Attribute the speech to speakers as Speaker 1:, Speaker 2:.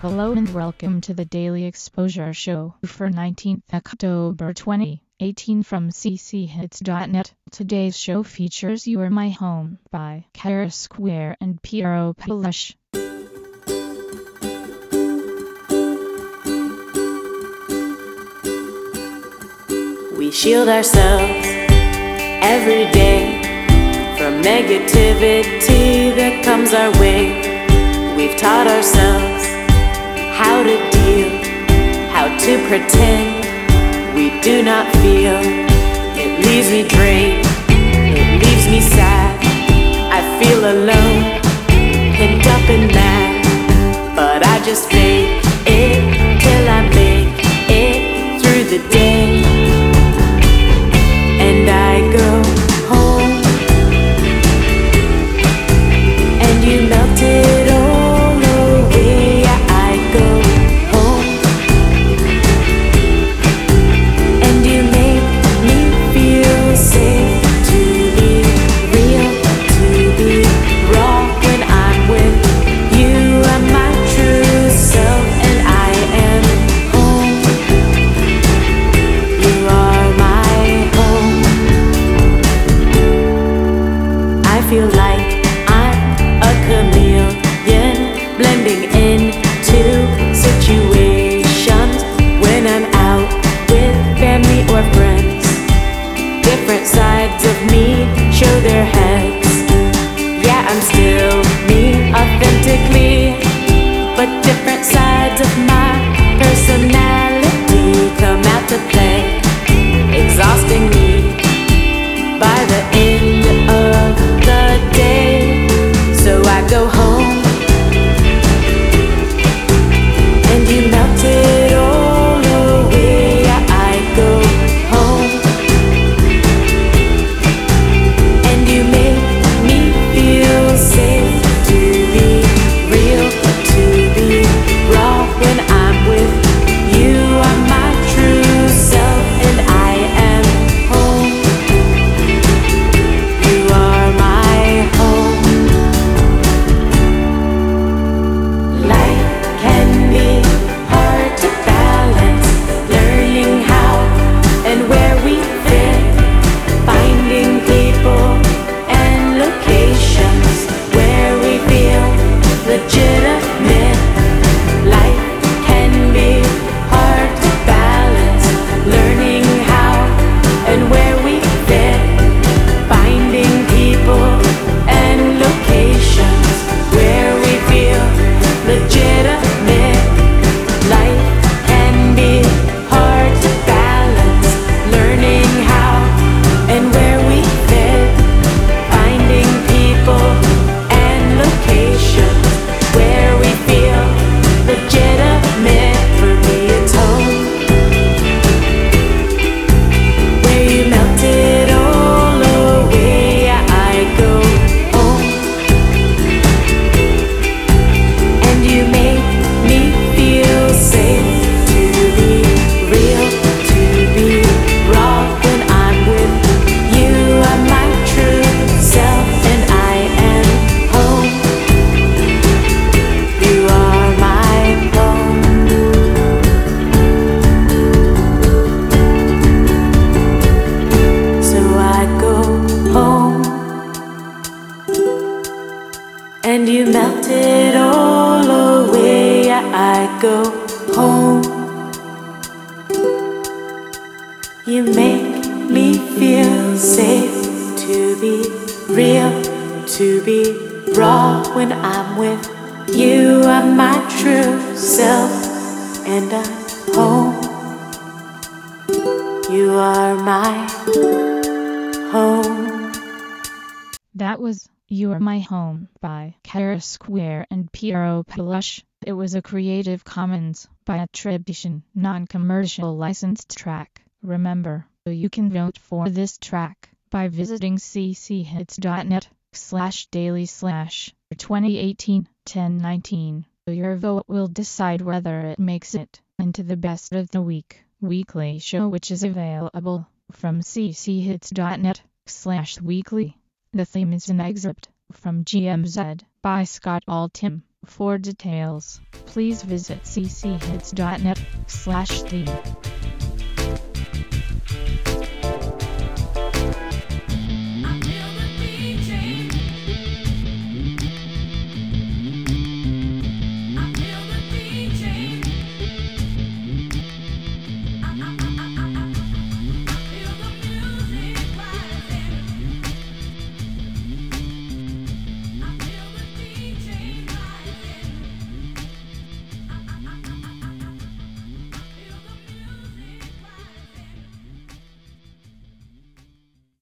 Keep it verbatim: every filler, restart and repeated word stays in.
Speaker 1: Hello and welcome to the Daily Exposure Show for nineteenth October twenty eighteen from c c hits dot net. Today's show features You Are My Home by Kara Square and Piero Palush.
Speaker 2: We shield ourselves every day from negativity that comes our way. We've taught ourselves how to deal, how to pretend we do not feel. It leaves me drained, it leaves me sad. I feel alone, pent up and mad, but I just fake it till I make it through the day. And I go home, and you melt it all away. Yeah, I go home, and you make me feel safe. To be real, to be raw. When I'm with you, I'm my true self, and I am home. You are my home. I feel like I'm a chameleon, blending into situations. When I'm out with family or friends, different sides of me show their heads. Yeah, I'm still me authentically, but different sides of my personality come out to play, exhausting me by the end of the day. So I go home, and you melt it all away. Yeah, I go home, and you make me feel safe. To be real, to be raw. When I'm with you, I'm my true self, and I am home. You are my home. Life can be hard to balance, learning how and where we fit, finding people and locations where we feel legitimate. Life can be hard to balance, learning how and where we fit, finding people and locations where we feel legitimate. Life can be hard to balance, learning how and where we fit, finding people and locations where we feel legitimate. For me it's home, where you melt it all away. Yeah, I go home, and you make me feel safe. To be real, to be raw. When I'm with you, I'm my true self, and I am home. You are my home. So I go home, and you melt it all away. Yeah, I go home. You make me feel safe. To be real, to be raw. When I'm with you, I'm my true self, and I'm home. You are my home.
Speaker 1: That was You Are My Home by Kara Square and Piero Palush. It was a Creative Commons by attribution, non-commercial licensed track. Remember, you can vote for this track by visiting c c hits dot net slash daily slash twenty eighteen ten nineteen. Your vote will decide whether it makes it into the best of the week weekly show, which is available from c c hits dot net slash weekly. The theme is an excerpt from G M Z by Scott Altham. For details, please visit c c hits dot net slash theme.